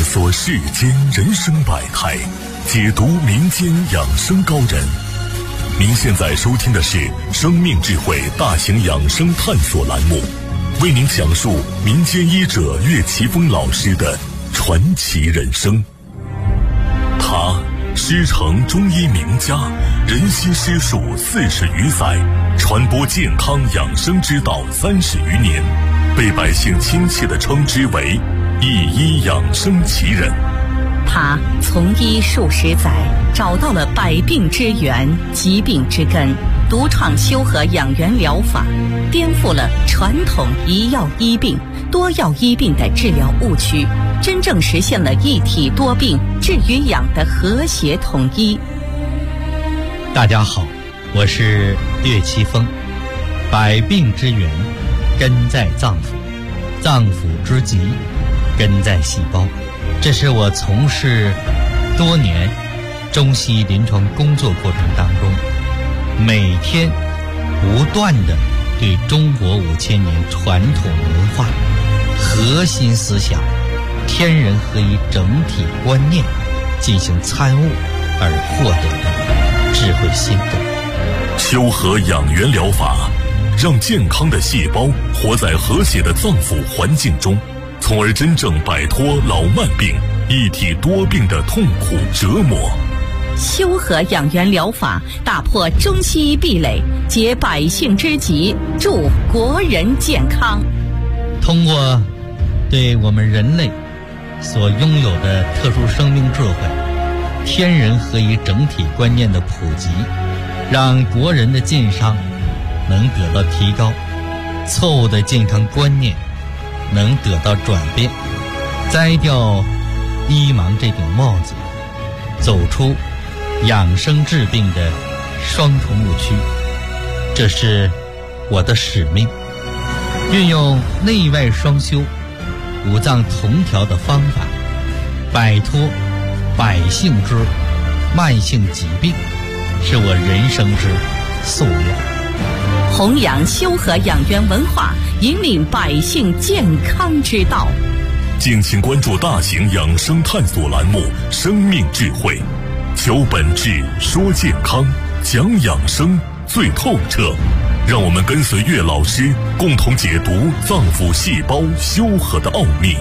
索世间人生百态，解读民间养生高人。您现在收听的是生命智慧大型养生探索栏目，为您讲述民间医者岳奇峰老师的传奇人生。他师承中医名家，人悉师术40余载，传播健康养生之道30余年，被百姓亲切地称之为一医养生奇人。 他从医数十载，找到了百病之源、疾病之根，独创修和养元疗法，颠覆了传统一药医病、多药医病的治疗误区，真正实现了一体多病治与养的和谐统一。 大家好，我是岳奇峰。百病之源根在脏腑，脏腑之疾根在细胞。这是我从事多年中西医临床工作过程当中，每天不断地对中国5000年传统文化核心思想天人合一整体观念进行参悟而获得的智慧心得。 修和养元疗法让健康的细胞活在和谐的脏腑环境中，从而真正摆脱老慢病、一体多病的痛苦折磨。 修和养元疗法打破中西医壁垒，解百姓之急，助国人健康。 通过对我们人类所拥有的特殊生命智慧、天人合一整体观念的普及，让国人的健康能得到提高，错误的健康观念能得到转变，摘掉医盲这顶帽子，走出养生治病的双重误区。这是我的使命，运用内外双修、五脏同调的方法，摆脱百姓之慢性疾病，是我人生之夙愿。 弘扬修和养元文化，引领百姓健康之道。 敬请关注大型养生探索栏目《生命智慧》，求本质，说健康，讲养生最透彻。让我们跟随岳老师，共同解读脏腑细胞修和的奥秘。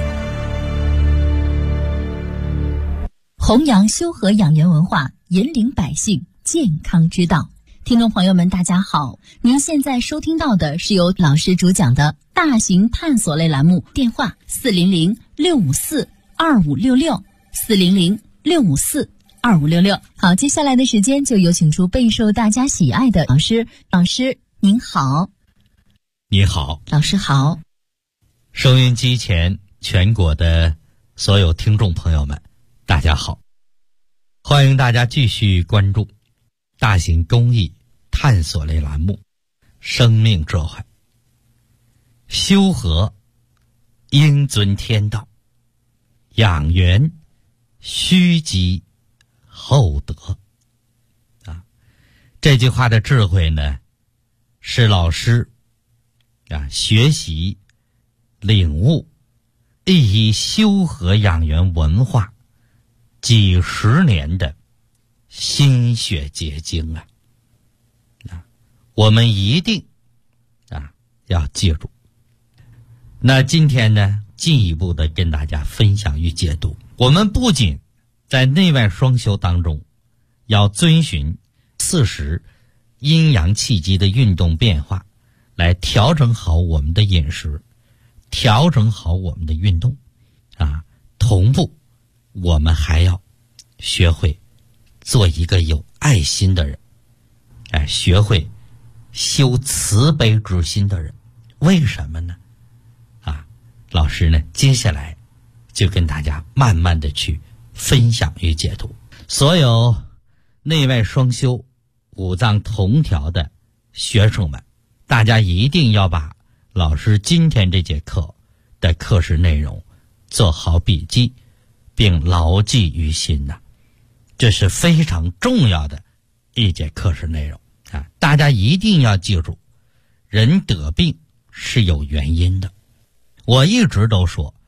弘扬修和养元文化，引领百姓健康之道。听众朋友们大家好，您现在收听到的是由老师主讲的大型探索类栏目，电话400-654-2566 400-654-2566。好，接下来的时间就有请出备受大家喜爱的老师。老师您好。 你好。 老师好。 收音机前全国的所有听众朋友们大家好，欢迎大家继续关注大型公益探索类栏目《生命智慧》。修和应遵天道，养元须积厚德。这句话的智慧呢，是老师学习领悟一修和养元文化几十年的心血结晶啊！我们一定要记住。那今天呢，进一步的跟大家分享与解读。我们不仅在内外双修当中要遵循40阴阳气机的运动变化，来调整好我们的饮食，调整好我们的运动同步我们还要学会做一个有爱心的人，学会修慈悲之心的人。为什么呢？老师呢，接下来就跟大家慢慢的去分享与解读。所有内外双修、五脏同调的学生们，大家一定要把老师今天这节课的课时内容做好笔记，并牢记于心呐。这是非常重要的一节课时内容大家一定要记住，人得病是有原因的。我一直都说，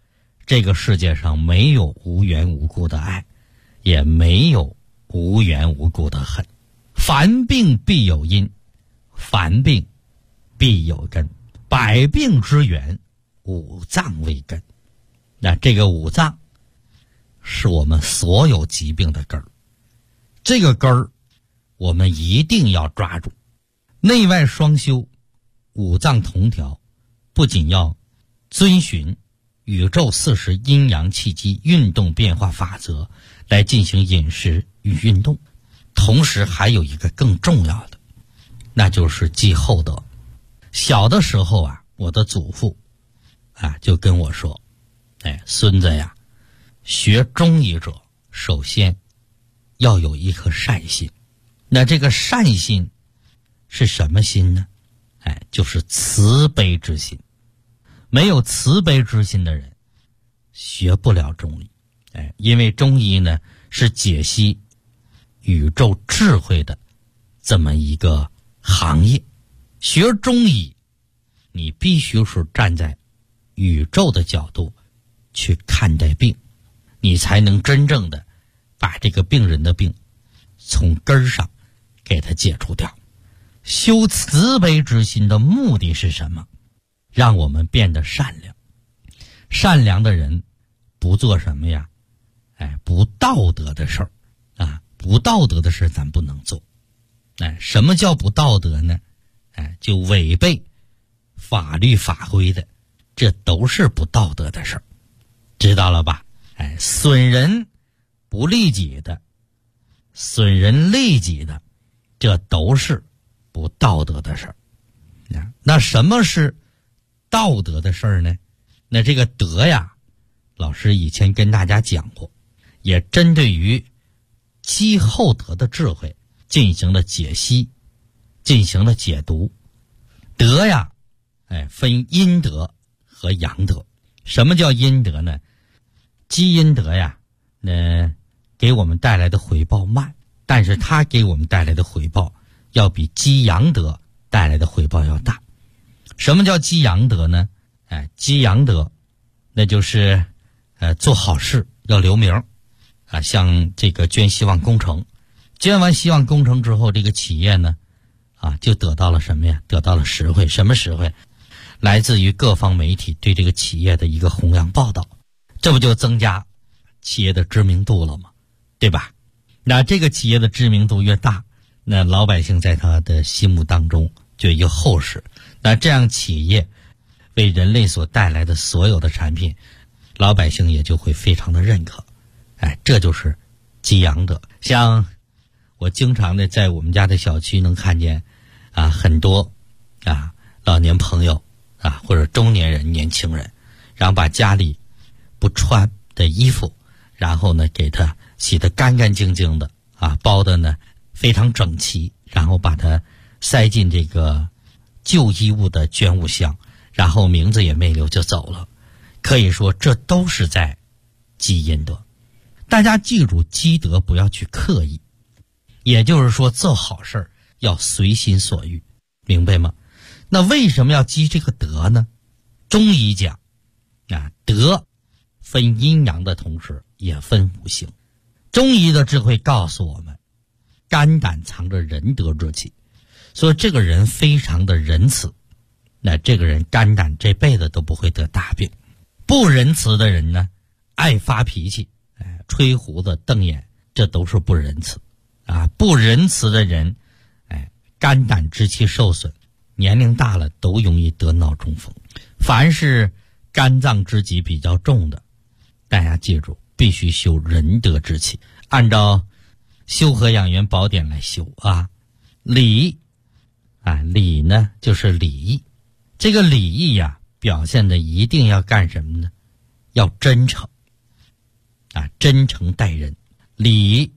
这个世界上没有无缘无故的爱，也没有无缘无故的恨。凡病必有因，凡病必有根，百病之源，五脏为根。那这个五脏是我们所有疾病的根儿，这个根儿我们一定要抓住。内外双修，五脏同调，不仅要遵循宇宙40阴阳气机运动变化法则来进行饮食与运动，同时还有一个更重要的，那就是积厚德。小的时候啊，我的祖父就跟我说，孙子呀，学中医者首先要有一颗善心。那这个善心是什么心呢？就是慈悲之心。没有慈悲之心的人学不了中医。因为中医呢是解析宇宙智慧的这么一个行业。学中医你必须是站在宇宙的角度去看待病，你才能真正的把这个病人的病从根上给他解除掉。修慈悲之心的目的是什么？让我们变得善良。善良的人不做什么呀？不道德的事儿不道德的事咱不能做。什么叫不道德呢？就违背法律法规的，这都是不道德的事儿，知道了吧？损人不利己的，损人利己的，这都是不道德的事儿。那什么是道德的事儿呢？那这个德呀，老师以前跟大家讲过，也针对于积厚德的智慧进行了解析，进行了解读。德呀，分阴德和阳德。什么叫阴德呢？积阴德呀，给我们带来的回报慢，但是它给我们带来的回报要比积阳德带来的回报要大。什么叫积阳德呢？积阳德那就是做好事要留名像这个捐希望工程，捐完希望工程之后，这个企业呢就得到了什么呀？得到了实惠。什么实惠？来自于各方媒体对这个企业的一个弘扬报道，这不就增加企业的知名度了吗？对吧？那这个企业的知名度越大，那老百姓在他的心目当中就有厚实。那这样企业为人类所带来的所有的产品，老百姓也就会非常的认可。这就是积阳德。像我经常的在我们家的小区能看见很多老年朋友或者中年人年轻人，然后把家里不穿的衣服，然后呢给它洗得干干净净的包的呢非常整齐，然后把它塞进这个旧衣物的捐物箱，然后名字也没留就走了。可以说这都是在积阴德。大家记住，积德不要去刻意，也就是说做好事儿要随心所欲，明白吗？那为什么要积这个德呢？中医讲德分阴阳的同时也分五行。中医的智慧告诉我们，肝胆藏着仁德之气，所以这个人非常的仁慈，那这个人肝胆这辈子都不会得大病。不仁慈的人呢，爱发脾气，吹胡子瞪眼，这都是不仁慈不仁慈的人肝胆之气受损，年龄大了都容易得脑中风。凡是肝脏之疾比较重的，大家记住必须修仁德之气，按照修和养元宝典来修礼礼呢就是礼义。这个礼义表现的一定要干什么呢？要真诚真诚待人。礼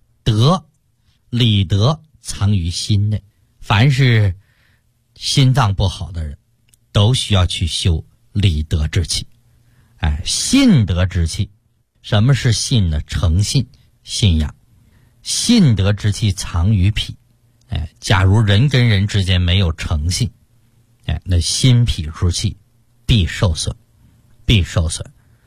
德藏于心内，凡是心脏不好的人都需要去修礼德之气。信德之气。什么是信呢？诚信，信仰。信德之气藏于脾。假如人跟人之间没有诚信，那心脾之气必受损。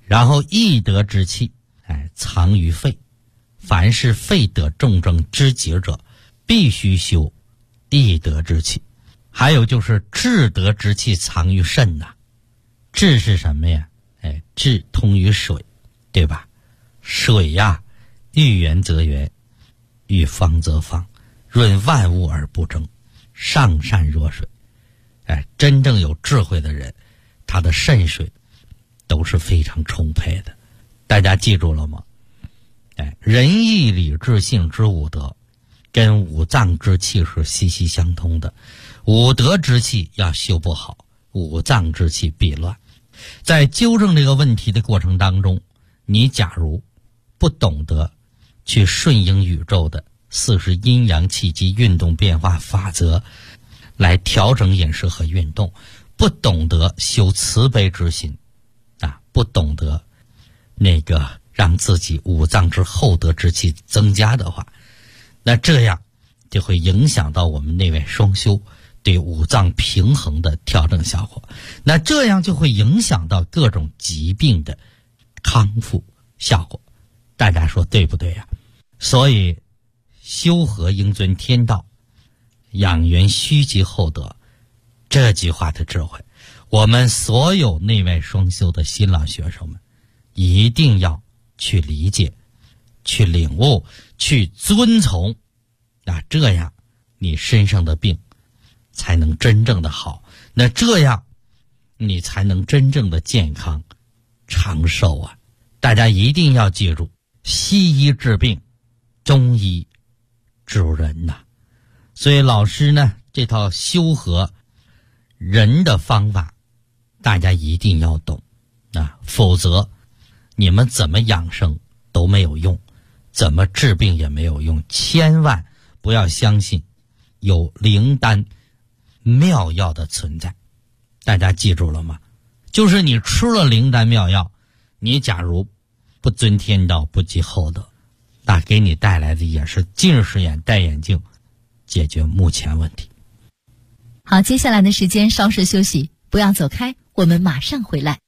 然后易得之气，藏于肺。凡是肺得重症之疾者，必须修易得之气。还有就是志得之气藏于肾呐。志是什么呀？志通于水，对吧？水呀，遇圆则圆，遇方则方，润万物而不争，上善若水。真正有智慧的人，他的肾水都是非常充沛的。大家记住了吗？仁义礼智信之五德，跟五脏之气是息息相通的。五德之气要修不好，五脏之气必乱。在纠正这个问题的过程当中，你假如不懂得去顺应宇宙的40阴阳气机运动变化法则来调整饮食和运动，不懂得修慈悲之心不懂得让自己五脏之厚德之气增加的话，那这样就会影响到我们内外双修对五脏平衡的调整效果，那这样就会影响到各种疾病的康复效果。大家说对不对呀？所以修和应遵天道，养元虚极厚德，这句话的智慧，我们所有内外双修的新老学生们一定要去理解，去领悟，去遵从。这样你身上的病才能真正的好，那这样你才能真正的健康长寿啊！大家一定要记住，西医治病，中医治人呐。所以老师呢，这套修和人的方法大家一定要懂否则你们怎么养生都没有用，怎么治病也没有用。千万不要相信有灵丹妙药的存在。大家记住了吗？就是你吃了灵丹妙药，你假如不遵天道，不积厚德，那给你带来的也是近视眼戴眼镜解决目前问题。 好，接下来的时间稍事休息，不要走开，我们马上回来。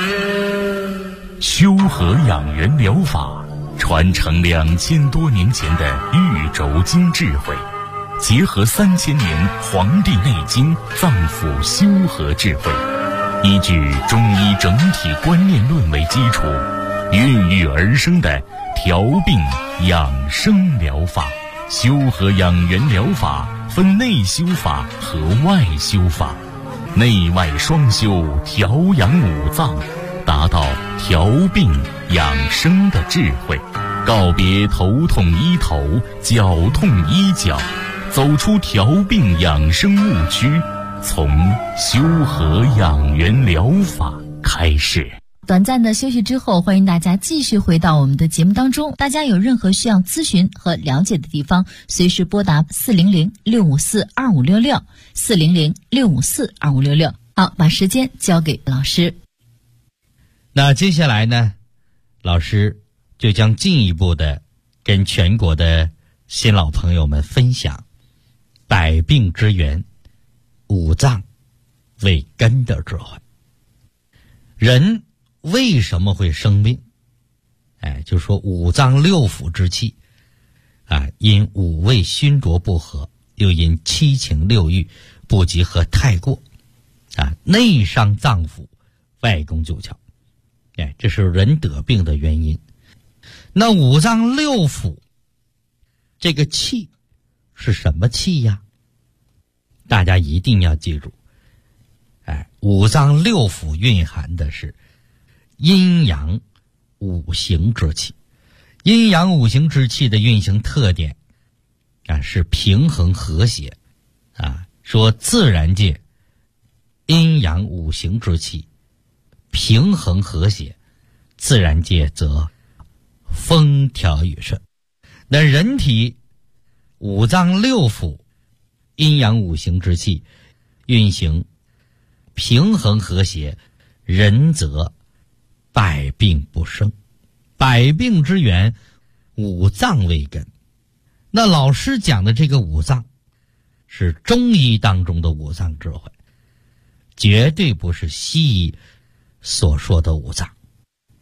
修和养元疗法传承2000多年前的玉轴经智慧，结合3000年《黄帝内经》脏腑修和智慧，依据中医整体观念论为基础，孕育而生的调病养生疗法。修和养元疗法分内修法和外修法，内外双修，调养五脏，达到调病养生的智慧，告别头痛医头，脚痛医脚，走出调病养生误区，从修和养元疗法开始。 短暂的休息之后，欢迎大家继续回到我们的节目当中。大家有任何需要咨询和了解的地方，随时拨打400-654-2566 400-654-2566。好，把时间交给老师。 那接下来呢，老师就将进一步的跟全国的新老朋友们分享百病之源，五脏为根的智慧。人为什么会生病？就说五脏六腑之气因五味熏浊不和，又因七情六欲不及和太过内伤脏腑，外攻九窍，这是人得病的原因。那五脏六腑这个气是什么气呀？大家一定要记住，五脏六腑蕴含的是阴阳五行之气。阴阳五行之气的运行特点是平衡和谐说自然界阴阳五行之气平衡和谐，自然界则风调雨顺。那人体五脏六腑阴阳五行之气运行平衡和谐，人则百病不生。百病之源，五脏为根。那老师讲的这个五脏是中医当中的五脏智慧，绝对不是西医所说的五脏。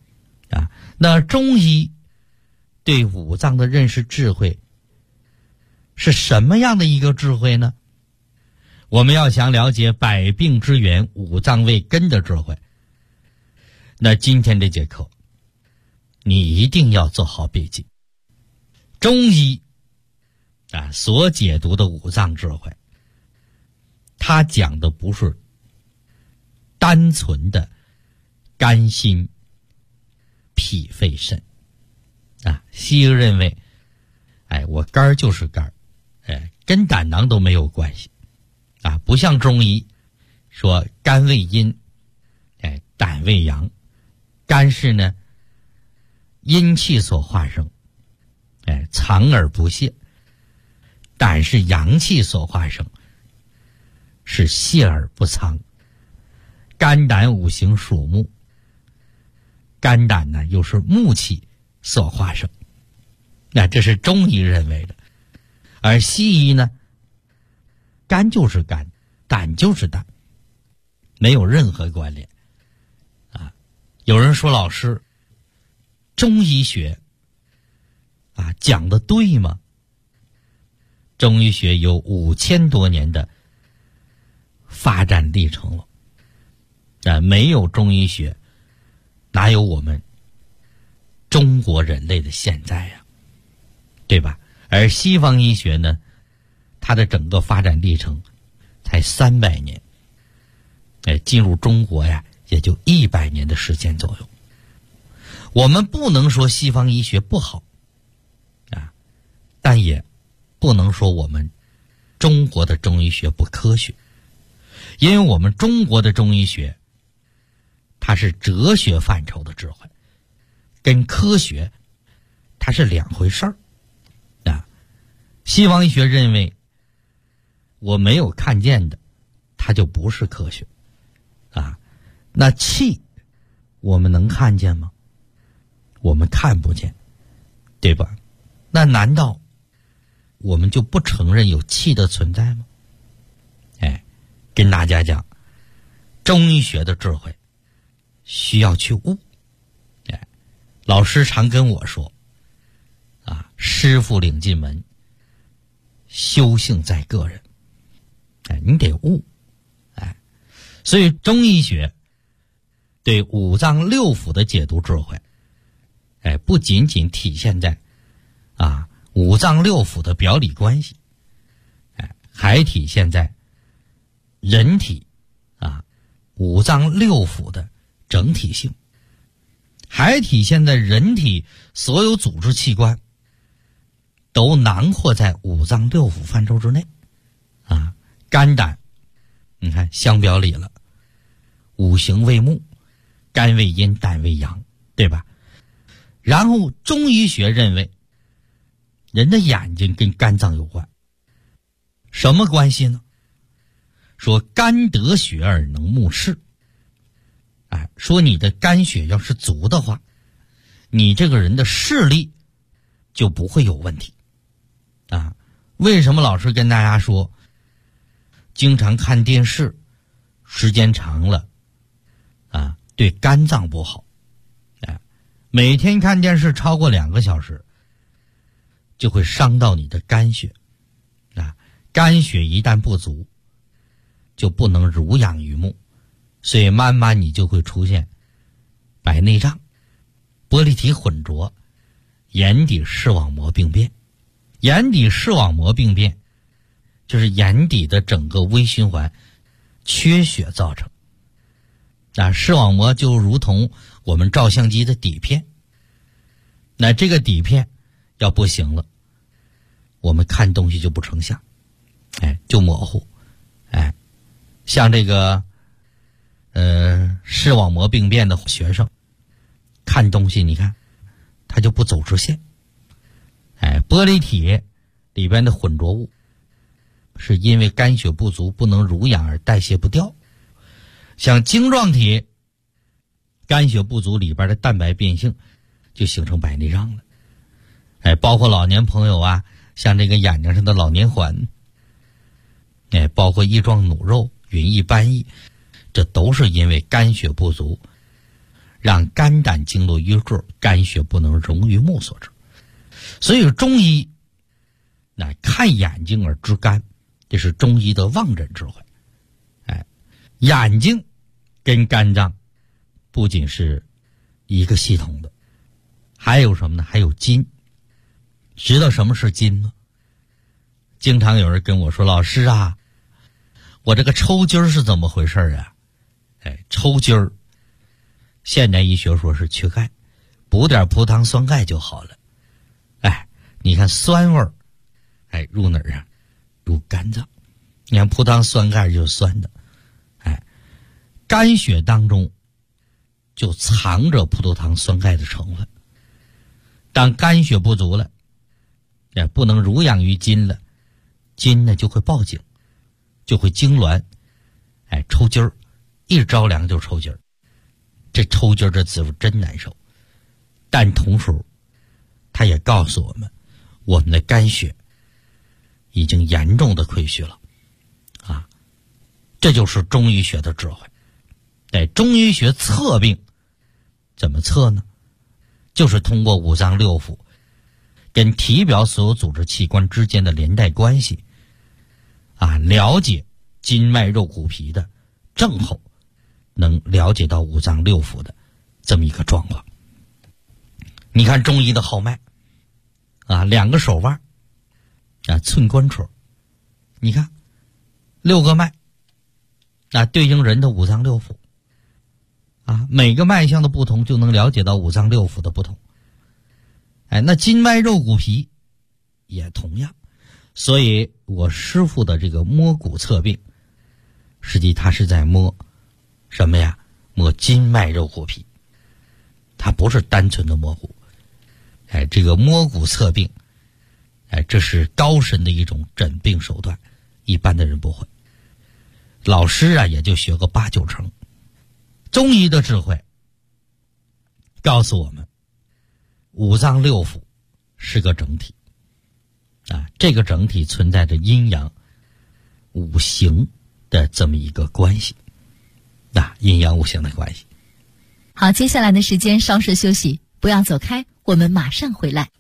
那中医对五脏的认识智慧是什么样的一个智慧呢？我们要想了解百病之源、五脏为根的智慧，那今天这节课你一定要做好笔记。中医所解读的五脏智慧，它讲的不是单纯的肝心脾肺肾西医认为我肝就是肝跟胆囊都没有关系不像中医说肝为阴胆为阳，肝是呢阴气所化生藏而不泄，胆是阳气所化生，是泄而不藏。肝胆五行属木，肝胆呢又是木气所化生，那这是中医认为的。而西医呢，肝就是肝，胆就是胆，没有任何关联有人说老师，中医学讲的对吗？中医学有5000多年的发展历程了没有中医学哪有我们中国人类的现在呀，对吧？而西方医学呢，它的整个发展历程才300年进入中国呀也就100年的时间左右。我们不能说西方医学不好但也不能说我们中国的中医学不科学，因为我们中国的中医学它是哲学范畴的智慧，跟科学它是两回事儿西方医学认为我没有看见的它就不是科学那气我们能看见吗？我们看不见，对吧？那难道我们就不承认有气的存在吗？跟大家讲，中医学的智慧需要去悟老师常跟我说师傅领进门，修行在个人你得悟所以中医学对五脏六腑的解读智慧不仅仅体现在五脏六腑的表里关系还体现在人体五脏六腑的整体性，还体现在人体所有组织器官都囊括在五脏六腑范畴之内肝胆你看相表里了，五行为木，肝为阴，胆为阳，对吧？然后中医学认为人的眼睛跟肝脏有关，什么关系呢？说肝得血而能目视说你的肝血要是足的话，你这个人的视力就不会有问题为什么老师跟大家说经常看电视时间长了对肝脏不好每天看电视超过2个小时就会伤到你的肝血肝血一旦不足就不能濡养于目，所以慢慢你就会出现白内障、玻璃体混浊、眼底视网膜病变。眼底视网膜病变就是眼底的整个微循环缺血造成视网膜就如同我们照相机的底片，那这个底片要不行了，我们看东西就不成像就模糊像这个视网膜病变的学生看东西你看他就不走直线玻璃体里边的混浊物是因为肝血不足不能濡养而代谢不掉，像晶状体肝血不足里边的蛋白变性就形成白内障了包括老年朋友像这个眼睛上的老年环包括翼状弩肉、云翳斑翳，这都是因为肝血不足让肝胆经络淤滞，肝血不能溶于目所致。所以中医看眼睛而知肝，这是中医的望诊智慧。眼睛跟肝脏不仅是一个系统的，还有什么呢？还有筋。知道什么是筋吗？经常有人跟我说，老师啊，我这个抽筋是怎么回事啊？抽筋儿，现代医学说是缺钙，补点葡萄糖酸钙就好了。你看酸味儿，入哪儿啊？入肝脏。你看葡萄糖酸钙就是酸的，肝血当中就藏着葡萄糖酸钙的成分。当肝血不足了，不能濡养于筋了，筋呢就会报警，就会痉挛，抽筋儿，一着凉就抽筋儿。这抽筋儿这滋味真难受，但同时它也告诉我们，我们的肝血已经严重的亏虚了这就是中医学的智慧。中医学测病怎么测呢？就是通过五脏六腑跟体表所有组织器官之间的连带关系了解筋脉肉骨皮的症候，能了解到五脏六腑的这么一个状况。你看中医的号脉两个手腕寸关戳，你看6个脉对应人的五脏六腑每个脉象的不同就能了解到五脏六腑的不同。那筋脉肉骨皮也同样。所以我师父的这个摸骨测病，实际他是在摸什么呀？摸筋脉肉骨皮，他不是单纯的摸骨。这个摸骨测病这是高深的一种诊病手段，一般的人不会。老师也就学个8、9成。中医的智慧告诉我们，五脏六腑是个整体这个整体存在着阴阳五行的这么一个关系阴阳五行的关系。 好，接下来的时间稍事休息，不要走开，我们马上回来。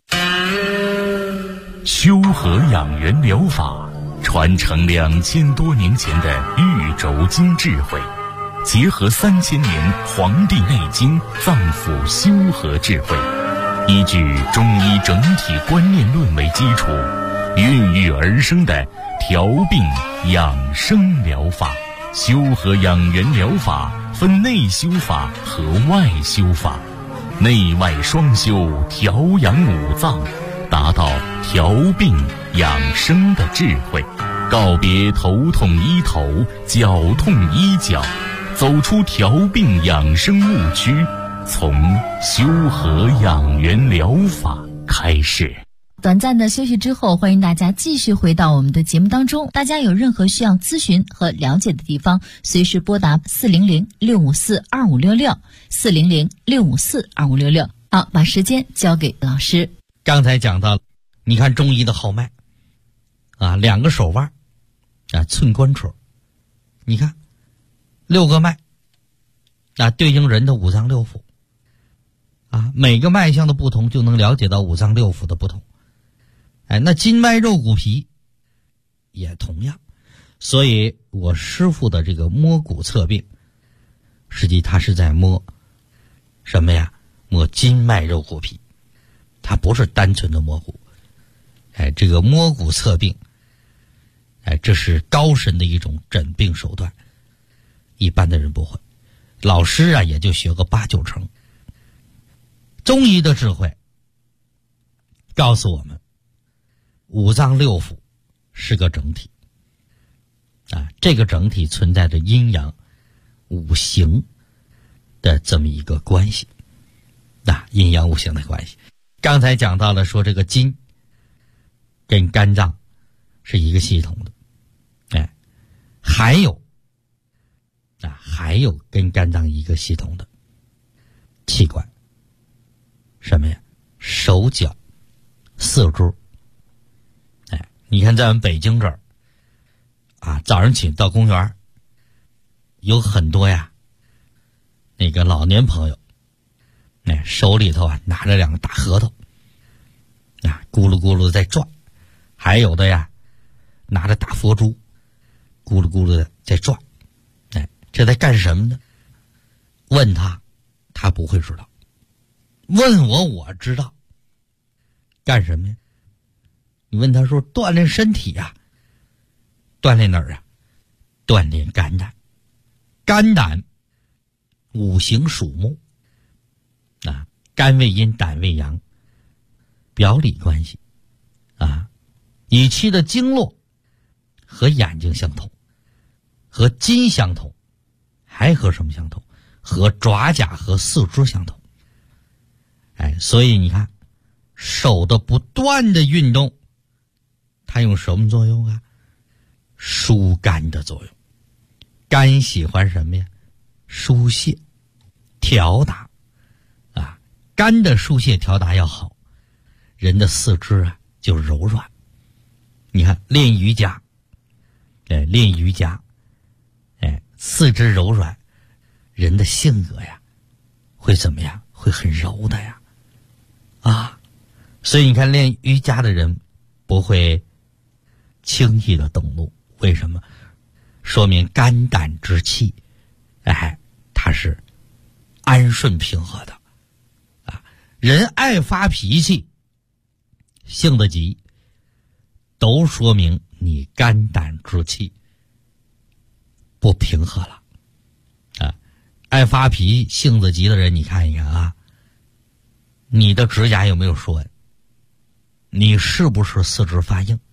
修和养元疗法传承2000多年前的玉轴经智慧，结合3000年《黄帝内经》脏腑修和智慧，依据中医整体观念论为基础，孕育而生的调病养生疗法。修和养元疗法分内修法和外修法，内外双修，调养五脏，达到调病养生的智慧。告别头痛医头，脚痛医脚，走出调病养生误区，从修和养元疗法开始。 短暂的休息之后，欢迎大家继续回到我们的节目当中。大家有任何需要咨询和了解的地方，随时拨打400-654-2566 400-654-2566。好，把时间交给老师。 刚才讲到，你看中医的号脉2个手腕寸关戳，你看6个脉对应人的五脏六腑每个脉象的不同就能了解到五脏六腑的不同。那筋脉肉骨皮也同样。所以我师父的这个摸骨测病，实际他是在摸什么呀？摸筋脉肉骨皮，他不是单纯的摸骨。这个摸骨测病这是高深的一种诊病手段，一般的人不会。老师也就学个8、9成。中医的智慧告诉我们，五脏六腑是个整体这个整体存在着阴阳五行的这么一个关系阴阳五行的关系。刚才讲到了说这个筋跟肝脏是一个系统的还有跟肝脏一个系统的器官，什么呀？手脚四肢。你看在我们北京这儿早上起到公园有很多那个老年朋友手里头拿着2个大核桃，咕噜咕噜在转，还有的拿着大佛珠，咕噜咕噜的在转，这在干什么呢？问他不会知道，问我知道。干什么呀？你问他说锻炼身体锻炼哪儿锻炼肝胆。肝胆五行属木肝为阴，胆为阳，表里关系乙期的经络和眼睛相同，和筋相同，还和什么相同？和爪甲和四肢相同。所以你看手的不断的运动，它有什么作用疏肝的作用。肝喜欢什么呀？疏泄调达肝的疏泄调达要好，人的四肢就柔软。你看练瑜伽四肢柔软，人的性格会怎么样？会很柔的所以你看练瑜伽的人不会轻易的动怒，为什么？说明肝胆之气它是安顺平和的人爱发脾气，性子急，都说明你肝胆之气不平和了爱发脾气性子急的人，你看一看你的指甲有没有竖纹？你是不是四肢发硬？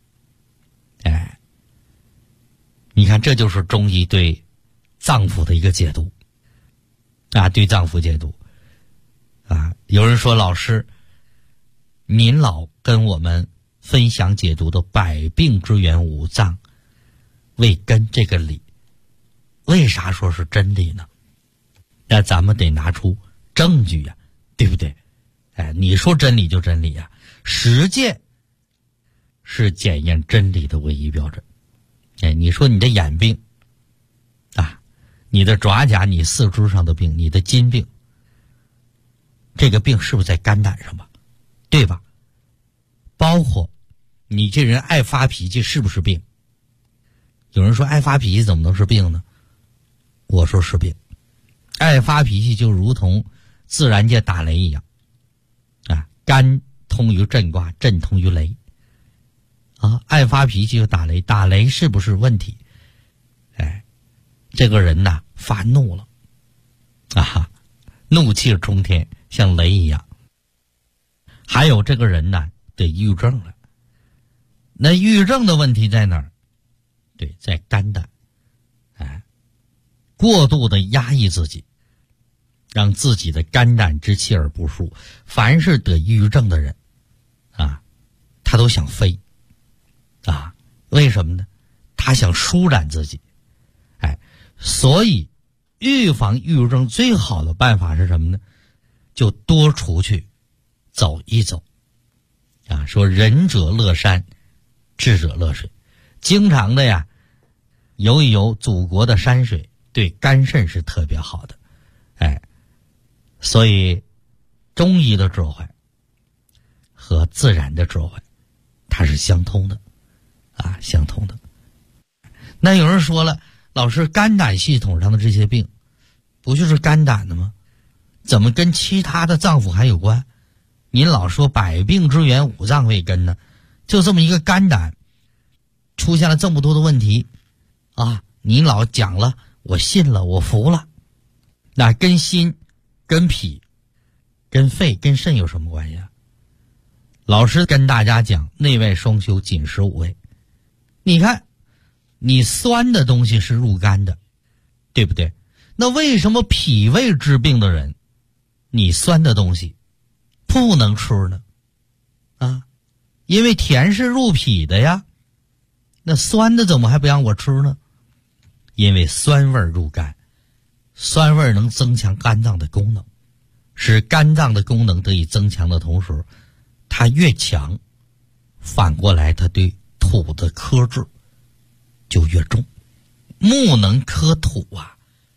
你看这就是中医对脏腑的一个解读对脏腑解读有人说老师您老跟我们分享解读的百病之源五脏为根这个理，为啥说是真理呢？那咱们得拿出证据对不对？你说真理就真理实践是检验真理的唯一标准。你说你的眼病你的爪甲，你四肢上的病，你的筋病，这个病是不是在肝胆上吧？对吧？包括你这人爱发脾气是不是病？有人说爱发脾气怎么能是病呢？我说是病。爱发脾气就如同自然界打雷一样肝通于震卦，震通于雷爱发脾气就打雷，打雷是不是问题？这个人发怒了怒气冲天，像雷一样。还有这个人得抑郁症了。那抑郁症的问题在哪儿？对，在肝胆过度的压抑自己，让自己的肝胆之气而不舒。凡是得抑郁症的人他都想飞为什么呢？他想舒展自己所以预防抑郁症最好的办法是什么呢？就多出去走一走说仁者乐山，智者乐水，经常的游一游祖国的山水，对肝肾是特别好的所以中医的智慧和自然的智慧它是相通的相通的。那有人说了，老师肝胆系统上的这些病不就是肝胆的吗？怎么跟其他的脏腑还有关？您老说百病之源五脏为根呢，就这么一个肝胆出现了这么多的问题您老讲了，我信了，我服了。那跟心跟脾跟肺跟肾有什么关系老师跟大家讲内外双修，紧实五味。你看你酸的东西是入肝的，对不对？那为什么脾胃治病的人你酸的东西不能吃呢因为甜是入脾的呀，那酸的怎么还不让我吃呢？因为酸味入肝，酸味能增强肝脏的功能，使肝脏的功能得以增强的同时，它越强，反过来它对土的克制就越重。木能克土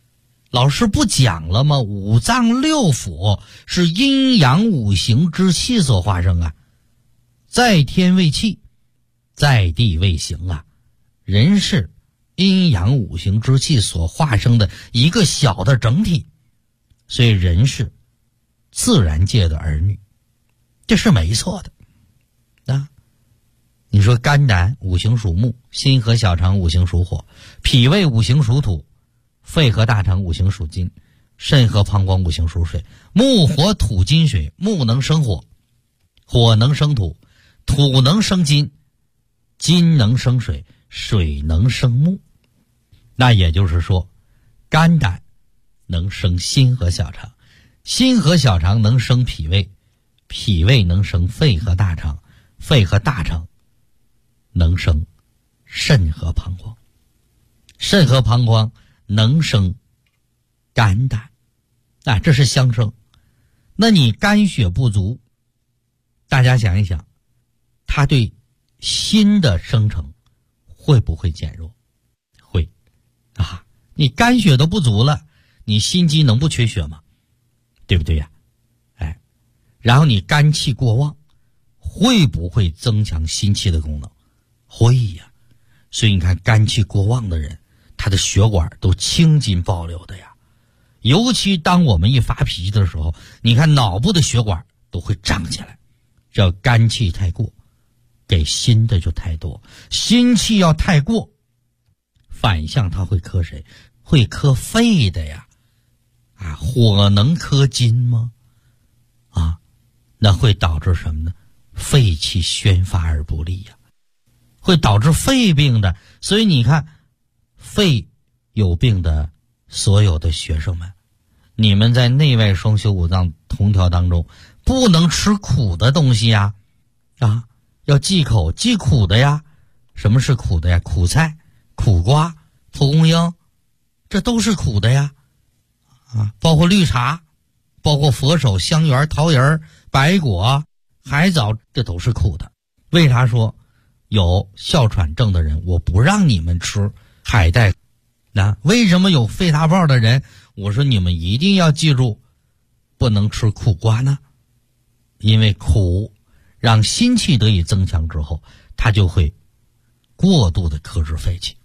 老师不讲了吗？五脏六腑是阴阳五行之气所化生啊，在天为气，在地为形啊。人是阴阳五行之气所化生的一个小的整体，所以人是自然界的儿女，这是没错的啊。你说肝胆五行属木，心和小肠五行属火，脾胃五行属土，肺和大肠五行属金，肾和膀胱五行属水。木火土金水，木能生火，火能生土，土能生金，金能生水，水能生木。那也就是说，肝胆能生心和小肠，心和小肠能生脾胃，脾胃能生肺和大肠，肺和大肠能生肾和膀胱，肾和膀胱能生肝胆，这是相生。那你肝血不足，大家想一想，它对心的生成会不会减弱？会啊！你肝血都不足了，你心肌能不缺血吗？对不对呀？然后你肝气过旺，会不会增强心气的功能？会呀。所以你看，肝气过旺的人，他的血管都青筋暴流的呀。尤其当我们一发脾气的时候，你看脑部的血管都会胀起来，这肝气太过，给心的就太多。心气要太过，反向它会克谁？会克肺的呀。火能克金吗？那会导致什么呢？肺气宣发而不利呀，会导致肺病的。所以你看，肺有病的所有的学生们，你们在内外双修五脏同调当中，不能吃苦的东西呀，要忌口，忌苦的呀。什么是苦的呀？苦菜、苦瓜、蒲公英，这都是苦的呀。包括绿茶，包括佛手、香橼、桃仁、白果、海藻，这都是苦的。为啥说有哮喘症的人我不让你们吃海带？为什么有肺大泡的人我说你们一定要记住不能吃苦瓜呢？因为苦让心气得以增强之后，它就会过度的克制肺气。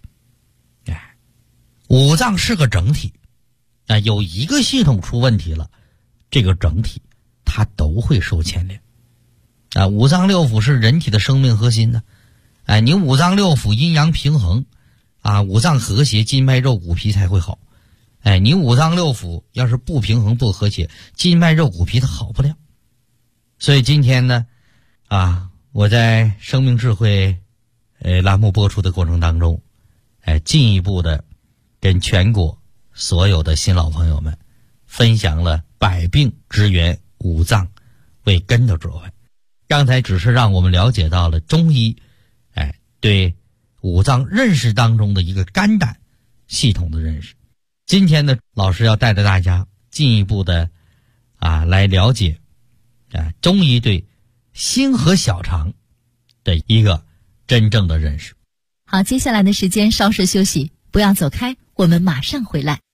五脏是个整体，有一个系统出问题了，这个整体它都会受牵连。五脏六腑是人体的生命核心呢。你五脏六腑阴阳平衡，五脏和谐，筋脉肉骨皮才会好。你五脏六腑要是不平衡不和谐，筋脉肉骨皮它好不了。所以今天呢，我在生命智慧栏目播出的过程当中，进一步的跟全国所有的新老朋友们分享了百病之源五脏为根的智慧。刚才只是让我们了解到了中医对五脏认识当中的一个肝胆系统的认识。今天呢，老师要带着大家进一步的来了解中医对心和小肠的一个真正的认识。 好，接下来的时间稍事休息，不要走开，我们马上回来。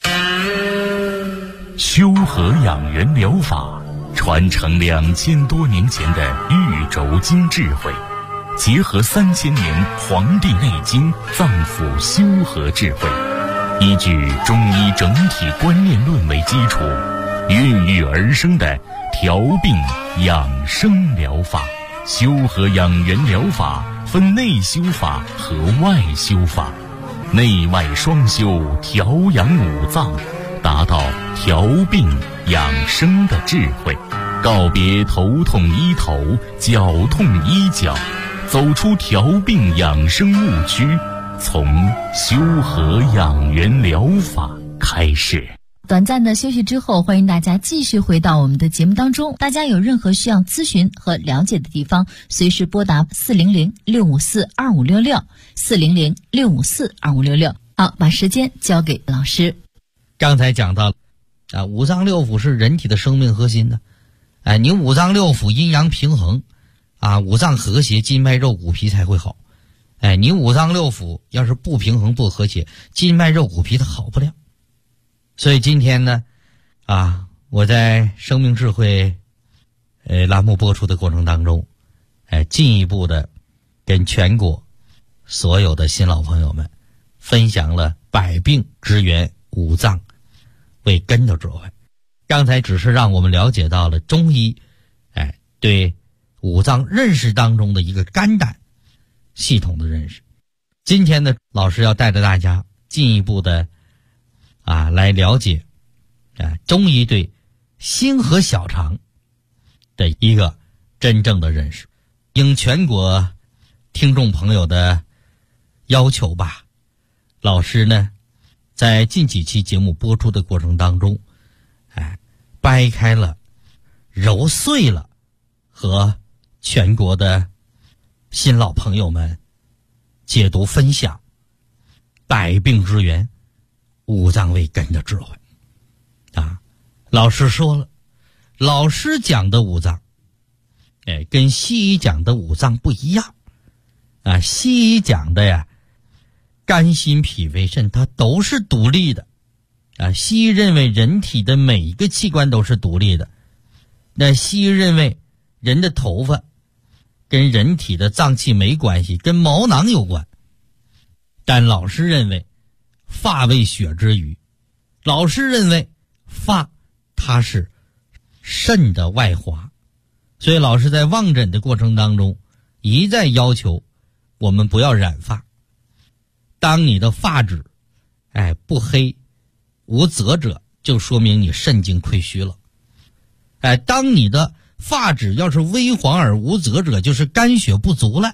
修和养元疗法传承2000多年前的玉轴经智慧，结合3000年《黄帝内经》脏腑修和智慧，依据中医整体观念论为基础，孕育而生的调病养生疗法。修和养元疗法分内修法和外修法，内外双修，调养五脏，达到调病养生的智慧。告别头痛医头，脚痛医脚，走出调病养生误区，从修和养元疗法开始。 短暂的休息之后，欢迎大家继续回到我们的节目当中。大家有任何需要咨询和了解的地方，随时拨打400-654-2566 400-654-2566。好，把时间交给老师。 刚才讲到五脏六腑是人体的生命核心呢。你五脏六腑阴阳平衡五脏和谐，筋脉肉骨皮才会好。你五脏六腑要是不平衡不和谐，筋脉肉骨皮它好不了。 所以今天呢，我在生命智慧栏目播出的过程当中，进一步的跟全国所有的新老朋友们分享了百病之源五脏为根的智慧。刚才只是让我们了解到了中医对五脏认识当中的一个肝胆系统的认识。今天呢，老师要带着大家进一步的来了解中医对心和小肠的一个真正的认识。应全国听众朋友的要求吧，老师呢在近几期节目播出的过程当中掰开了揉碎了和全国的新老朋友们解读分享百病之源五脏为根的智慧。老师说了，老师讲的五脏跟西医讲的五脏不一样。西医讲的肝心脾肺肾它都是独立的。西医认为人体的每一个器官都是独立的。那西医认为人的头发跟人体的脏器没关系，跟毛囊有关。但老师认为发为血之余，老师认为发它是肾的外华。所以老师在望诊的过程当中一再要求我们不要染发。当你的发质不黑无泽者，就说明你肾经亏虚了。当你的发质要是微黄而无泽者，就是肝血不足了。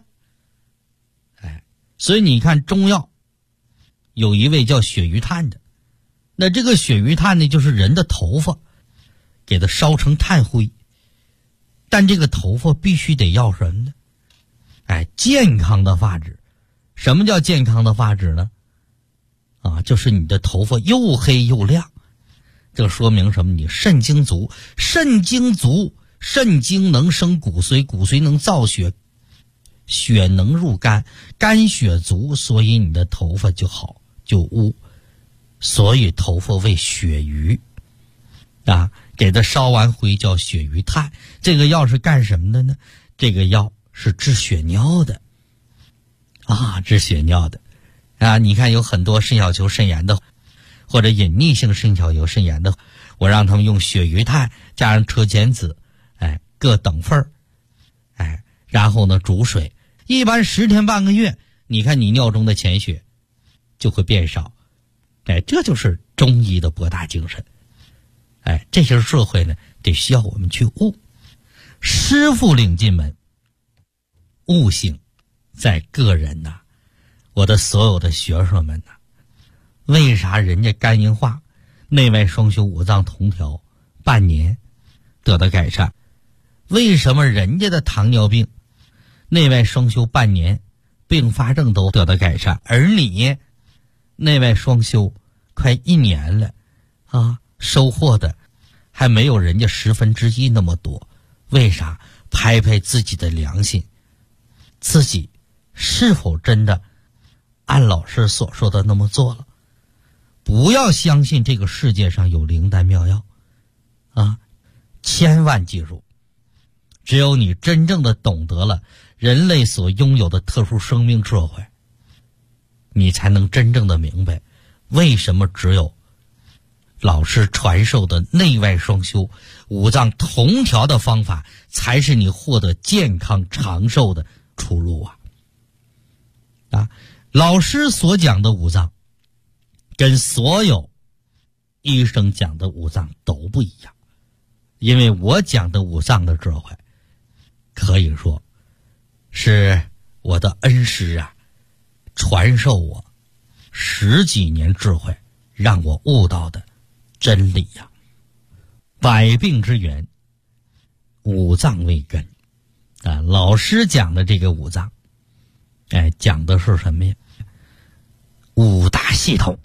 所以你看中药有一味叫血鱼炭的，那这个血鱼炭呢，就是人的头发给它烧成炭灰。但这个头发必须得要什么呢？健康的发质。什么叫健康的发质呢？就是你的头发又黑又亮。这说明什么？你肾精足，肾精足，肾精能生骨髓，骨髓能造血，血能入肝，肝血足，所以你的头发就好就乌。所以头发为血鱼给它烧完灰叫血鱼炭。这个药是干什么的呢？这个药是治血尿的治血尿的你看有很多肾小球肾炎的或者隐匿性肾小球肾炎的，我让他们用血鱼炭加上车前子各等份然后呢煮水，一般10天半个月，你看你尿中的潜血就会变少。这就是中医的博大精深。这些智慧呢得需要我们去悟。师傅领进门，悟性在个人呐。我的所有的学生们呐，为啥人家肝硬化内外双修五脏同调半年得到改善？为什么人家的糖尿病内外双修半年并发症都得到改善，而你内外双修快1年了收获的还没有人家1/10那么多？为啥？拍拍自己的良心，自己是否真的按老师所说的那么做了？不要相信这个世界上有灵丹妙药千万记住，只有你真正的懂得了人类所拥有的特殊生命智慧，你才能真正的明白为什么只有老师传授的内外双修五脏同调的方法才是你获得健康长寿的出路老师所讲的五脏跟所有医生讲的五脏都不一样。因为我讲的五脏的智慧可以说是我的恩师传授我10几年智慧，让我悟到的真理百病之源五脏为根老师讲的这个五脏讲的是什么呀？五大系统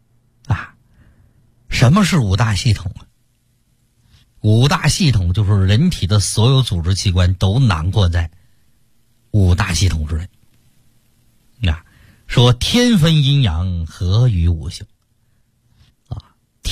什么是五大系统五大系统就是人体的所有组织器官都囊括在五大系统之内。说天分阴阳合于五行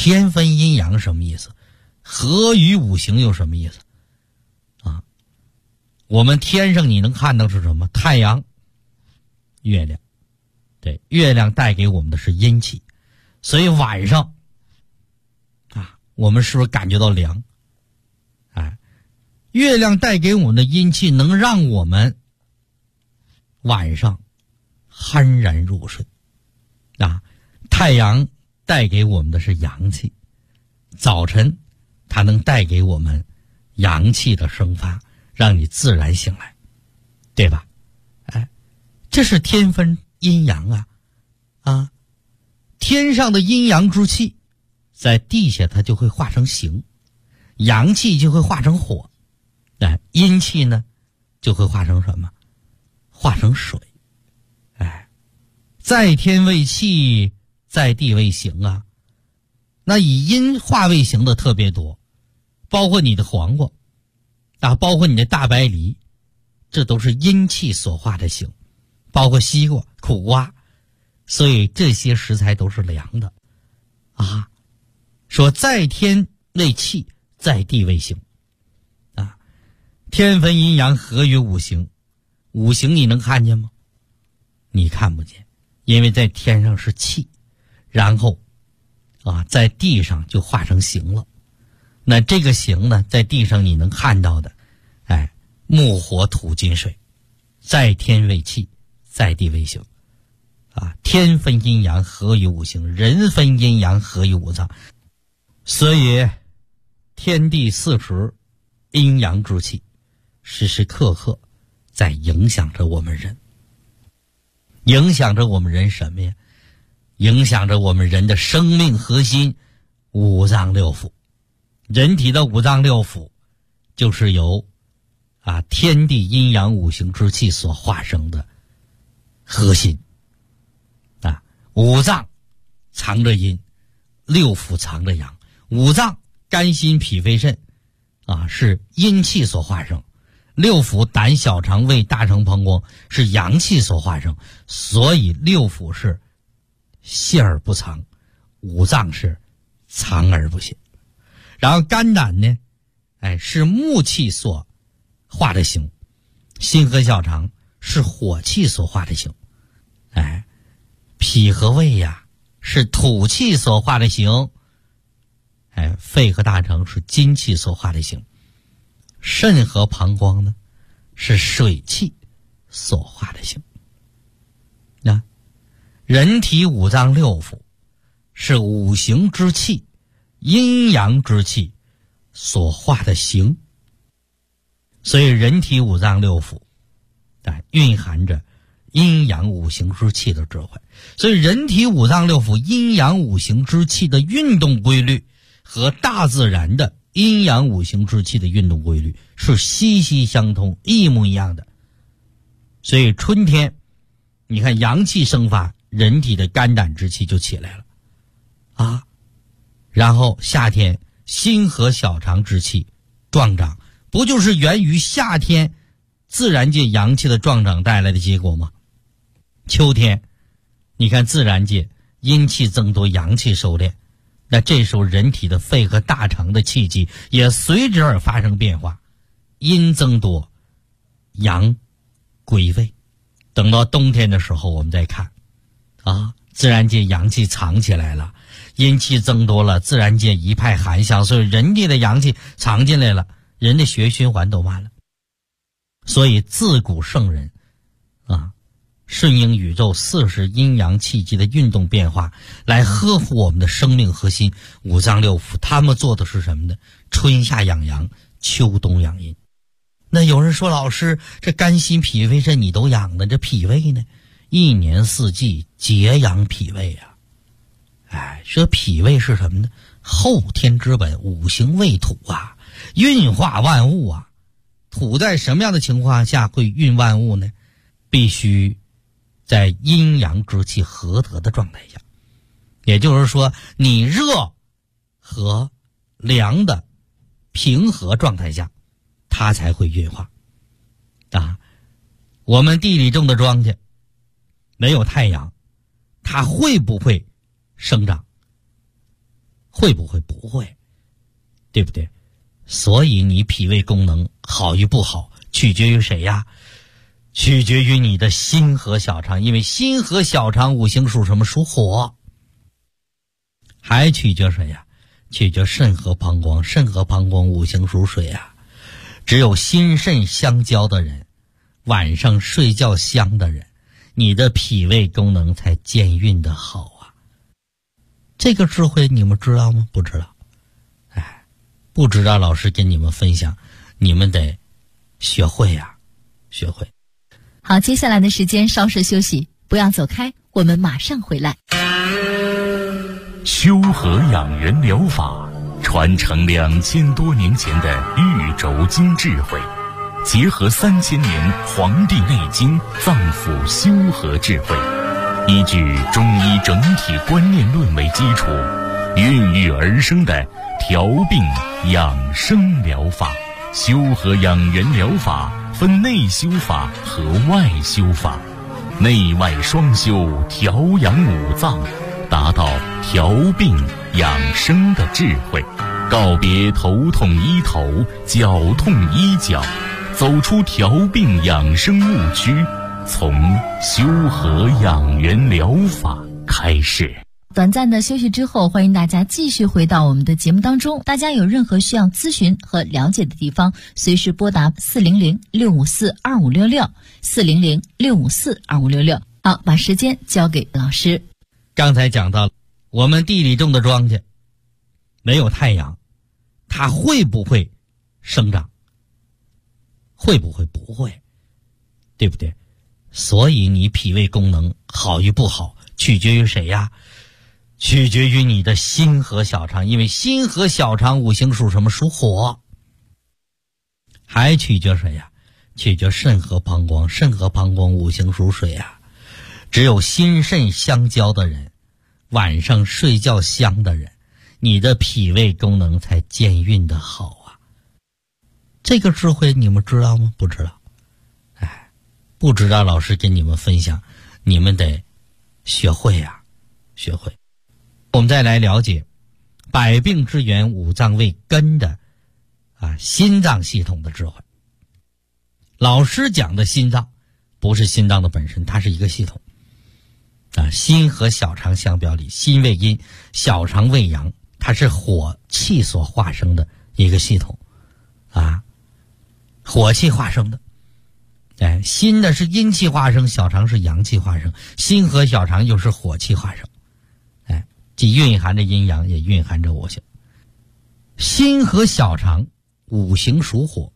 天分阴阳什么意思？合于五行又什么意思？啊，我们天上你能看到是什么？太阳、月亮。对，月亮带给我们的是阴气，所以晚上啊，我们是不是感觉到凉？哎，月亮带给我们的阴气能让我们晚上酣然入睡啊。太阳带给我们的是阳气，早晨它能带给我们阳气的生发，让你自然醒来，对吧？哎，这是天分阴阳啊，天上的阴阳之气在地下它就会化成形，阳气就会化成火，阴气呢就会化成什么？化成水。哎，在天为气，在地为形啊。那以阴化为形的特别多，包括你的黄瓜啊，包括你的大白梨，这都是阴气所化的形，包括西瓜、苦瓜，所以这些食材都是凉的啊。说在天为气，在地为形啊。天分阴阳，合于五行。五行你能看见吗？你看不见，因为在天上是气，然后在地上就化成形了。那这个形呢，在地上你能看到的，木火土金水，在天为气，在地为形啊。天分阴阳，合于五行；人分阴阳，合于五脏。所以天地四时，阴阳之气时时刻刻在影响着我们人。影响着我们人什么呀？影响着我们人的生命核心，五脏六腑。人体的五脏六腑就是由天地阴阳五行之气所化生的核心啊。五脏藏着阴，六腑藏着阳。五脏肝心脾肺肾是阴气所化生，六腑胆小肠胃大肠膀胱是阳气所化生，所以六腑是泄而不藏，五脏是藏而不泄。然后肝胆呢，是木气所化的形，心和小肠是火气所化的形，脾和胃是土气所化的形，肺和大肠是金气所化的形，肾和膀胱呢是水气所化的形。人体五脏六腑是五行之气、阴阳之气所化的形，所以人体五脏六腑蕴含着阴阳五行之气的智慧。所以人体五脏六腑阴阳五行之气的运动规律和大自然的阴阳五行之气的运动规律是息息相通，一模一样的。所以春天你看阳气生发，人体的肝胆之气就起来了然后夏天心和小肠之气壮长，不就是源于夏天自然界阳气的壮长带来的结果吗？秋天你看自然界阴气增多，阳气收敛，那这时候人体的肺和大肠的气机也随之而发生变化，阴增多，阳归位。等到冬天的时候我们再看自然界阳气藏起来了，阴气增多了，自然界一派寒象，所以人体的阳气藏进来了，人的血液循环都慢了。所以自古圣人顺应宇宙40阴阳气机的运动变化，来呵护我们的生命核心五脏六腑。他们做的是什么呢？春夏养阳，秋冬养阴。那有人说，老师，这肝心脾肺肾你都养的，这脾胃呢？一年四季节养脾胃说脾胃是什么呢？后天之本，五行为土运化万物土在什么样的情况下会运万物呢？必须在阴阳之气合得的状态下，也就是说你热和凉的平和状态下，它才会运化我们地里种的庄稼没有太阳，它会不会生长？ 会不会？不会，对不对？所以你脾胃功能好与不好，取决于谁呀？取决于你的心和小肠，因为心和小肠五行属什么？属火。还取决谁呀？取决肾和膀胱，肾和膀胱五行属水啊。只有心肾相交的人，晚上睡觉香的人，你的脾胃功能才健运的好啊。这个智慧你们知道吗？不知道。不知道，老师跟你们分享，你们得学会呀，学会。 好，接下来的时间稍事休息，不要走开，我们马上回来。 修和养元疗法传承2000多年前的玉轴经智慧，结合3000年《黄帝内经》脏腑修和智慧，依据中医整体观念论为基础，孕育而生的调病养生疗法。修和养元疗法分内修法和外修法，内外双修，调养五脏，达到调病养生的智慧，告别头痛医头，脚痛医脚，走出调病养生误区，从修和养元疗法开始。 短暂的休息之后，欢迎大家继续回到我们的节目当中。大家有任何需要咨询和了解的地方，随时拨打400-654-2566，400-654-2566。好，把时间交给老师。 刚才讲到我们地里种的庄稼没有太阳，它会不会生长？会不会？不会，对不对？所以你脾胃功能好与不好，取决于谁呀？取决于你的心和小肠，因为心和小肠五行属什么？属火。还取决谁呀？取决肾和膀胱，肾和膀胱五行属水啊。只有心肾相交的人，晚上睡觉香的人，你的脾胃功能才健运的好啊。这个智慧你们知道吗？不知道。不知道，老师跟你们分享，你们得学会呀，学会。我们再来了解百病之源五脏为根的心脏系统的智慧。老师讲的心脏不是心脏的本身，它是一个系统心和小肠相表里，心为阴，小肠为阳，它是火气所化生的一个系统火气化生的。心呢是阴气化生，小肠是阳气化生，心和小肠又是火气化生，既蕴含着阴阳，也蕴含着五行。心和小肠五行属火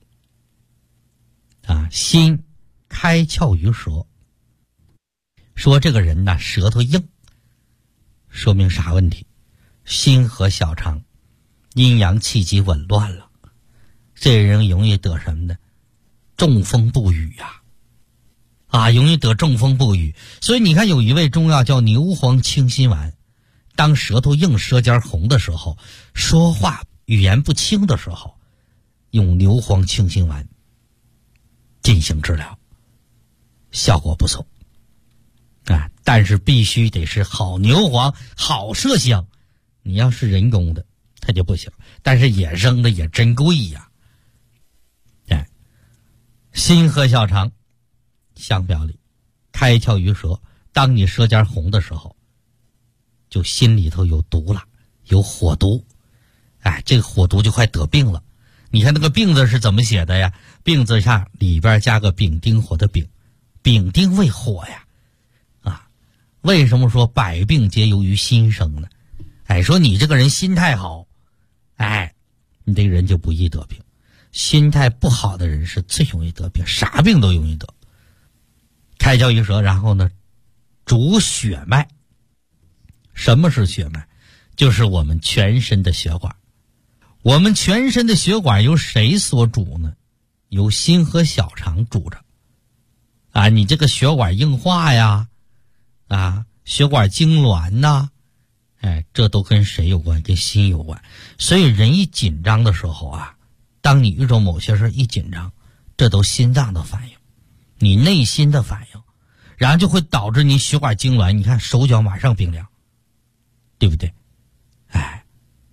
心开窍于舌。说这个人呢舌头硬，说明啥问题？心和小肠阴阳气机紊乱了，这人容易得什么呢？中风不语容易得中风不语。所以你看有一味中药叫牛黄清心丸，当舌头硬舌尖红的时候，说话语言不清的时候，用牛黄清心丸进行治疗，效果不错但是必须得是好牛黄好麝香，你要是人工的它就不行，但是野生的也真贵呀。心和小肠相表里，开窍于舌，当你舌尖红的时候，就心里头有毒了，有火毒，这个火毒就快得病了。你看那个病字是怎么写的呀？病字上里边加个丙丁火的丙，丙丁为火呀为什么说百病皆由于心生呢？说你这个人心态好，你这个人就不易得病。心态不好的人是最容易得病，啥病都容易得。开窍于舌，然后呢主血脉。什么是血脉？就是我们全身的血管。我们全身的血管由谁所主呢？由心和小肠主着你这个血管硬化呀血管痉挛呐这都跟谁有关？跟心有关。所以人一紧张的时候当你遇到某些事一紧张，这都心脏的反应，你内心的反应，然后就会导致你血管痉挛，你看手脚马上冰凉，对不对？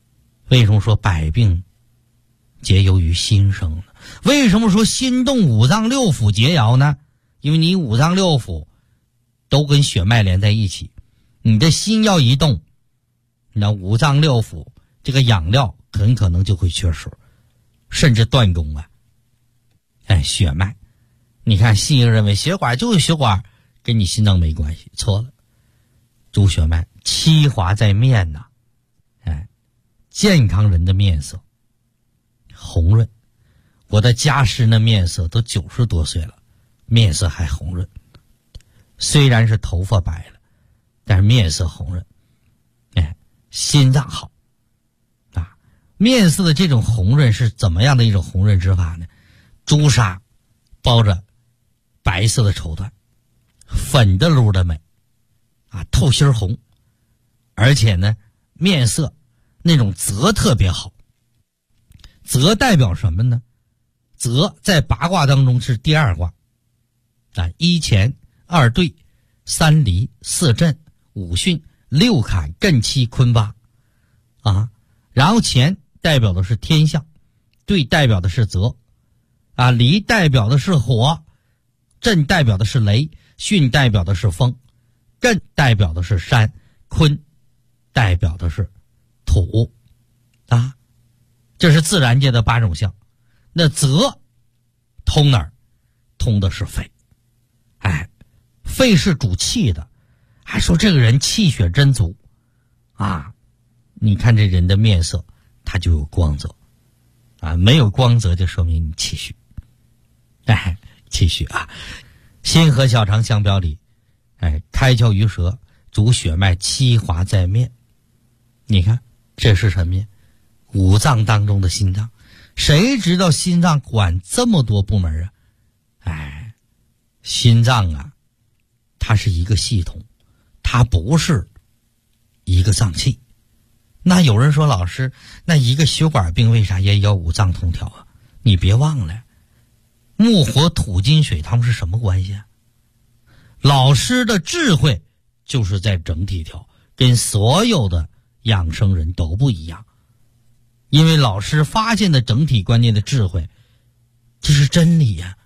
为什么说百病皆由于心生呢？为什么说心动五脏六腑皆摇呢？因为你五脏六腑都跟血脉连在一起，你的心要一动，那五脏六腑这个养料很可能就会缺失，甚至断供啊。血脉，你看西医认为血管就是血管，跟你心脏没关系，错了。主血脉七华在面呐，健康人的面色红润，我的家师那面色都90多岁了，面色还红润，虽然是头发白了，但是面色红润，心脏好啊。面色的这种红润是怎么样的一种红润之法呢？朱砂包着白色的绸缎，粉的噜的美啊，透心红，而且呢面色那种泽特别好。泽代表什么呢？泽在八卦当中是第二卦啊，一乾二兑三离四震五巽六坎艮七坤八啊。然后乾代表的是天象，兑代表的是泽啊，离代表的是火，震代表的是雷，巽代表的是风，艮代表的是山，坤代表的是土啊。这是自然界的8种象。那泽通哪儿？通的是肺。肺是主气的，还说这个人气血真足啊。你看这人的面色他就有光泽啊，没有光泽就说明你气虚。气虚啊。心和小肠相表里，开窍于舌，主血脉七华在面。你看这是什么呀？五脏当中的心脏。谁知道心脏管这么多部门啊？心脏啊，它是一个系统，它不是一个脏器。那有人说，老师，那一个血管病为啥也要五脏通调啊？你别忘了，木火土金水它们是什么关系啊？老师的智慧就是在整体调，跟所有的养生人都不一样。因为老师发现的整体观念的智慧，这是真理呀，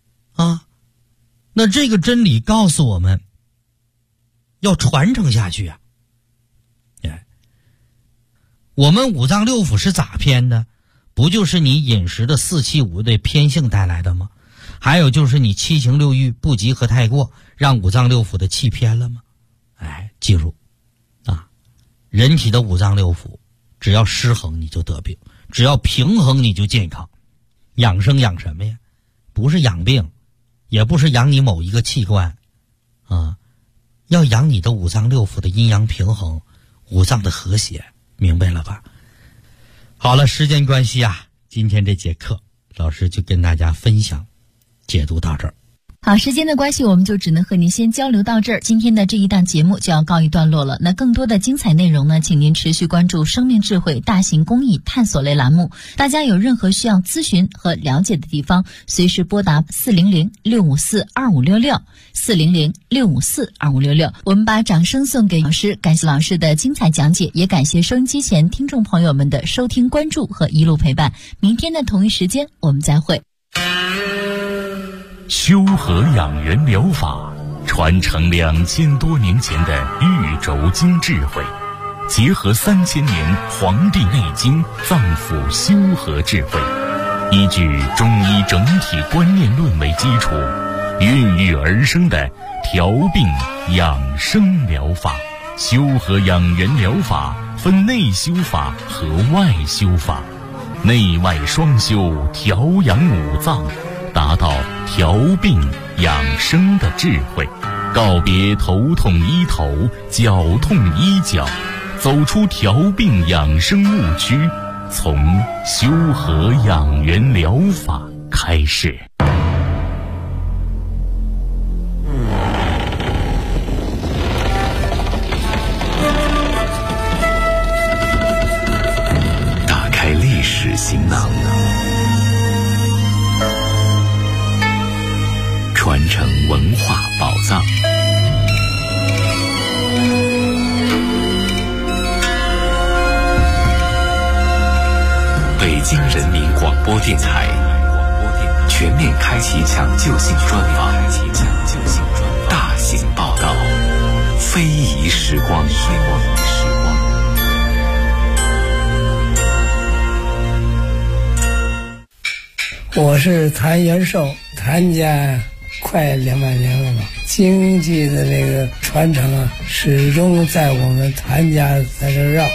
那这个真理告诉我们要传承下去啊。我们五脏六腑是咋偏的？不就是你饮食的4气5对偏性带来的吗？还有就是你7情6欲不及和太过，让五脏六腑的气偏了吗？记住啊，人体的五脏六腑只要失衡你就得病，只要平衡你就健康。养生养什么呀？不是养病，也不是养你某一个器官啊，要养你的五脏六腑的阴阳平衡，五脏的和谐，明白了吧？好了，时间关系啊，今天这节课老师就跟大家分享解读到这儿。 好，时间的关系，我们就只能和您先交流到这儿。今天的这一档节目就要告一段落了。那更多的精彩内容呢，请您持续关注生命智慧大型公益探索类栏目。大家有任何需要咨询和了解的地方，随时拨打400-654-2566 400-654-2566。我们把掌声送给老师，感谢老师的精彩讲解，也感谢收音机前听众朋友们的收听关注和一路陪伴。明天的同一时间我们再会。 修和养元疗法传承2000多年前的玉轴经智慧，结合3000年《黄帝内经》脏腑修和智慧，依据中医整体观念论为基础，孕育而生的调病养生疗法。修和养元疗法分内修法和外修法，内外双修，调养五脏，达到调病养生的智慧，告别头痛医头，脚痛医脚，走出调病养生误区，从修和养元疗法开始。打开历史行囊，传承文化宝藏， 京人民广播电台全面开启抢救性专访，大型报道，非遗时光。 我是谭元寿，谭家快200年了吧，京剧的这个传承啊，始终在我们谭家在这绕。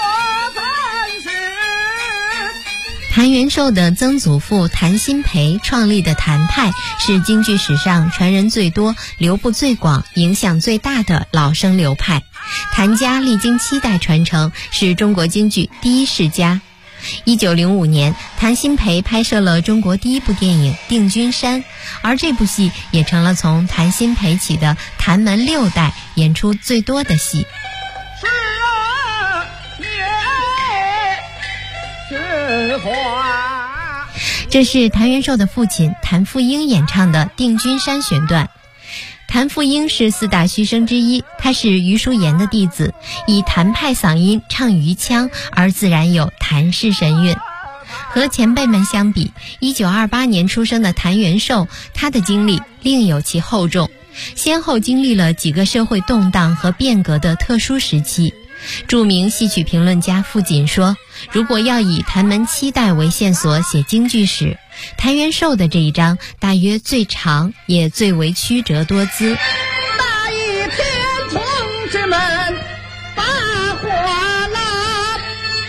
谭元寿的曾祖父谭鑫培创立的谭派是京剧史上传人最多、流布最广、影响最大的老生流派。谭家历经7代传承，是中国京剧第一世家。1905年，谭鑫培拍摄了中国第一部电影《定军山》，而这部戏也成了从谭鑫培起的谭门6代演出最多的戏。这是谭元寿的父亲谭富英演唱的《定军山》选段。谭富英是4大须生之一，他是余叔岩的弟子，以谭派嗓音唱余腔，而自然有谭氏神韵。和前辈们相比，1928年出生的谭元寿，他的经历另有其厚重，先后经历了几个社会动荡和变革的特殊时期。著名戏曲评论家傅锦说，如果要以谭门7代为线索写京剧史，谭元寿的这一章大约最长，也最为曲折多姿。 大义天从之门把火拉，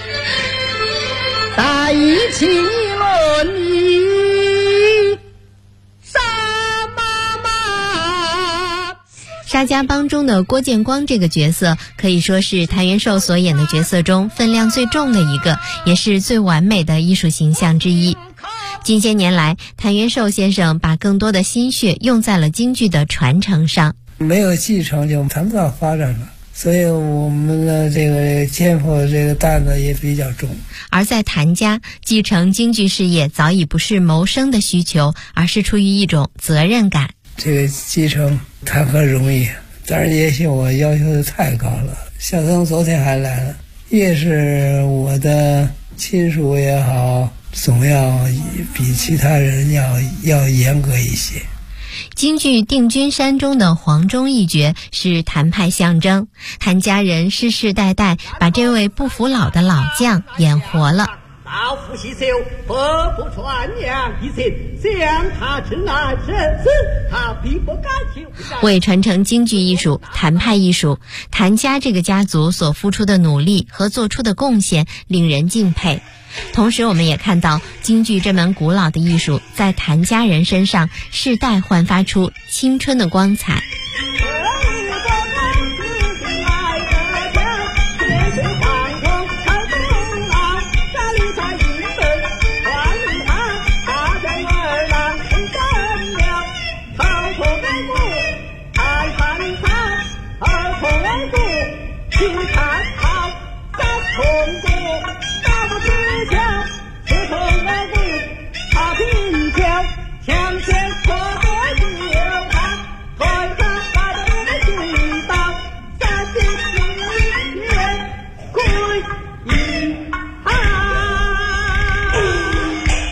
大义起论义杀妈妈。 沙家浜中的郭建光这个角色可以说是谭元寿所演的角色中分量最重的一个，也是最完美的艺术形象之一。近些年来，谭元寿先生把更多的心血用在了京剧的传承上。 没有继承就谈不到发展了，所以我们的这个肩负这个担子也比较重。 而在谭家，继承京剧事业早已不是谋生的需求，而是出于一种责任感。 这个继承谈何容易，当然也许我要求的太高了。小曾昨天还来了，越是我的亲属也好，总要比其他人要严格一些。 京剧《定军山》中的黄忠一角是谭派象征，谭家人世世代代把这位不服老的老将演活了。 老夫洗手，不传扬一切，向他之难生死，他必不敢求。 为传承京剧艺术、谭派艺术，谭家这个家族所付出的努力和做出的贡献令人敬佩。同时我们也看到京剧这门古老的艺术在谭家人身上世代焕发出青春的光彩。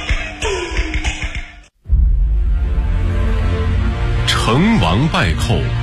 成王败寇